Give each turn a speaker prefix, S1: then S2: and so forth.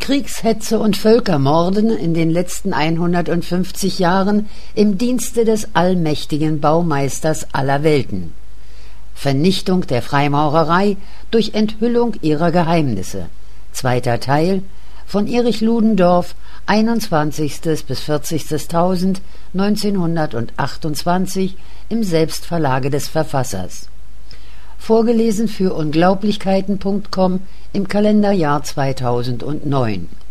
S1: Kriegshetze und Völkermorden in den letzten 150 Jahren im Dienste des allmächtigen Baumeisters aller Welten. Vernichtung der Freimaurerei durch Enthüllung ihrer Geheimnisse. Zweiter Teil von Erich Ludendorff, 21. bis 40.000, 1928 im Selbstverlage des Verfassers. Vorgelesen für Unglaublichkeiten.com im Kalenderjahr 2009.